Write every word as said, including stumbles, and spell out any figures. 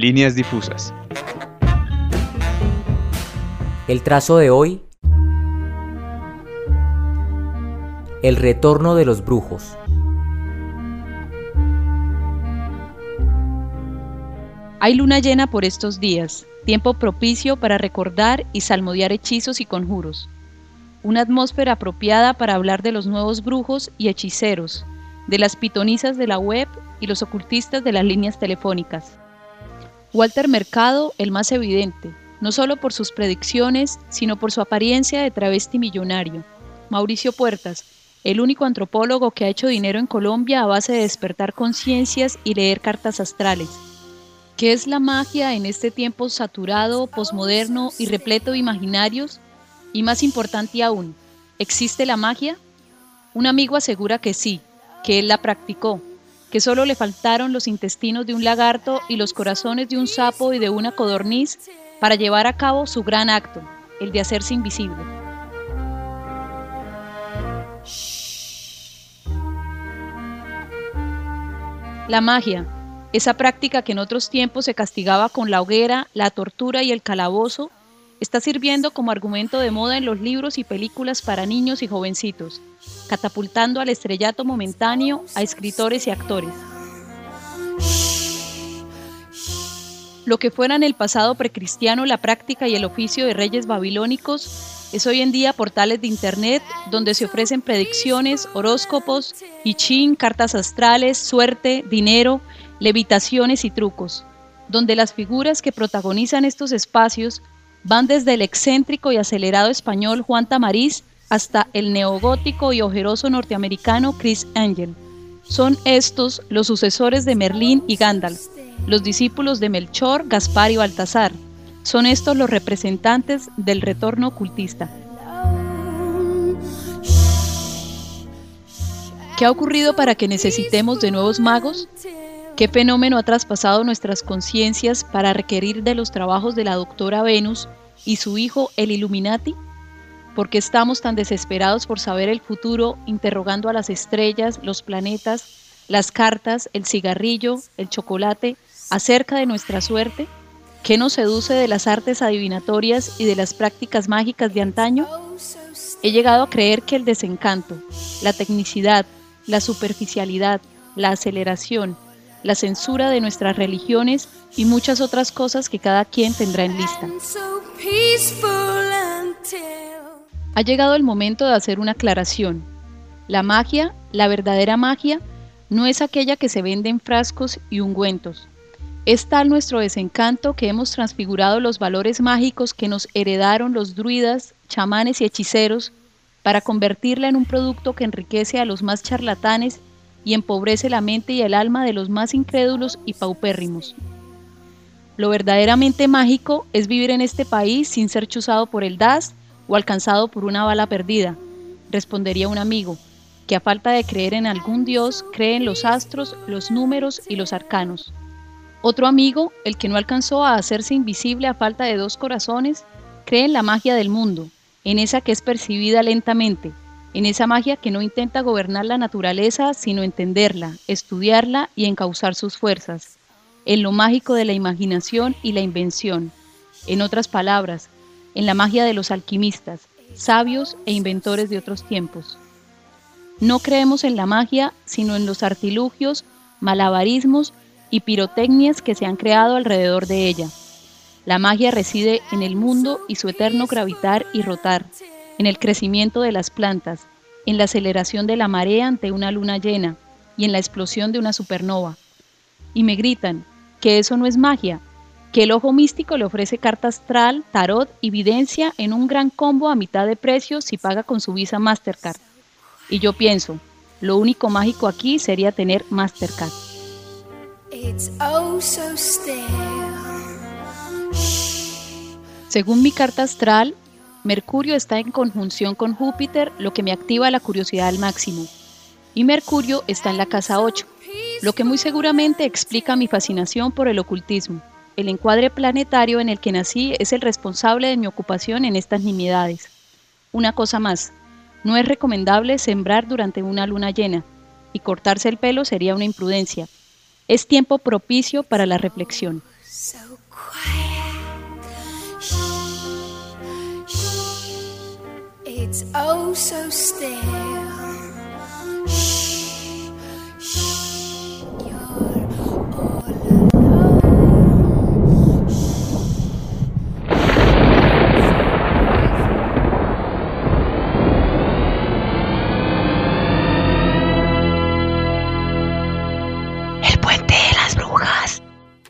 Líneas difusas. El trazo de hoy: el retorno de los brujos. Hay luna llena por estos días, tiempo propicio para recordar y salmodiar hechizos y conjuros. Una atmósfera apropiada para hablar de los nuevos brujos y hechiceros, de las pitonisas de la web y los ocultistas de las líneas telefónicas. Walter Mercado, el más evidente, no solo por sus predicciones, sino por su apariencia de travesti millonario. Mauricio Puertas, el único antropólogo que ha hecho dinero en Colombia a base de despertar conciencias y leer cartas astrales. ¿Qué es la magia en este tiempo saturado, posmoderno y repleto de imaginarios? Y más importante aún, ¿existe la magia? Un amigo asegura que sí, que él la practicó, que solo le faltaron los intestinos de un lagarto y los corazones de un sapo y de una codorniz para llevar a cabo su gran acto, el de hacerse invisible. La magia, esa práctica que en otros tiempos se castigaba con la hoguera, la tortura y el calabozo, está sirviendo como argumento de moda en los libros y películas para niños y jovencitos, catapultando al estrellato momentáneo a escritores y actores. Lo que fuera en el pasado precristiano la práctica y el oficio de reyes babilónicos, es hoy en día portales de internet donde se ofrecen predicciones, horóscopos, I Ching, cartas astrales, suerte, dinero, levitaciones y trucos, donde las figuras que protagonizan estos espacios van desde el excéntrico y acelerado español Juan Tamariz hasta el neogótico y ojeroso norteamericano Chris Angel. Son estos los sucesores de Merlín y Gandalf, los discípulos de Melchor, Gaspar y Baltasar. Son estos los representantes del retorno ocultista. ¿Qué ha ocurrido para que necesitemos de nuevos magos? ¿Qué fenómeno ha traspasado nuestras conciencias para requerir de los trabajos de la doctora Venus y su hijo el Illuminati? ¿Por qué estamos tan desesperados por saber el futuro, interrogando a las estrellas, los planetas, las cartas, el cigarrillo, el chocolate, acerca de nuestra suerte? ¿Qué nos seduce de las artes adivinatorias y de las prácticas mágicas de antaño? He llegado a creer que el desencanto, la tecnicidad, la superficialidad, la aceleración, la censura de nuestras religiones y muchas otras cosas que cada quien tendrá en lista. Ha llegado el momento de hacer una aclaración. La magia, la verdadera magia, no es aquella que se vende en frascos y ungüentos. Es tal nuestro desencanto que hemos transfigurado los valores mágicos que nos heredaron los druidas, chamanes y hechiceros para convertirla en un producto que enriquece a los más charlatanes y empobrece la mente y el alma de los más incrédulos y paupérrimos. Lo verdaderamente mágico es vivir en este país sin ser chuzado por el D A S o alcanzado por una bala perdida, respondería un amigo, que a falta de creer en algún dios, cree en los astros, los números y los arcanos. Otro amigo, el que no alcanzó a hacerse invisible a falta de dos corazones, cree en la magia del mundo, en esa que es percibida lentamente, en esa magia que no intenta gobernar la naturaleza, sino entenderla, estudiarla y encauzar sus fuerzas, en lo mágico de la imaginación y la invención, en otras palabras, en la magia de los alquimistas, sabios e inventores de otros tiempos. No creemos en la magia, sino en los artilugios, malabarismos y pirotecnias que se han creado alrededor de ella. La magia reside en el mundo y su eterno gravitar y rotar, en el crecimiento de las plantas, en la aceleración de la marea ante una luna llena y en la explosión de una supernova. Y me gritan que eso no es magia, que el ojo místico le ofrece carta astral, tarot y videncia en un gran combo a mitad de precio si paga con su Visa Mastercard. Y yo pienso, lo único mágico aquí sería tener Mastercard. It's oh so still. Según mi carta astral, Mercurio está en conjunción con Júpiter, lo que me activa la curiosidad al máximo. Y Mercurio está en la casa ocho, lo que muy seguramente explica mi fascinación por el ocultismo. El encuadre planetario en el que nací es el responsable de mi ocupación en estas nimiedades. Una cosa más, no es recomendable sembrar durante una luna llena, y cortarse el pelo sería una imprudencia. Es tiempo propicio para la reflexión. so quiet. Shh, shh. It's oh so still.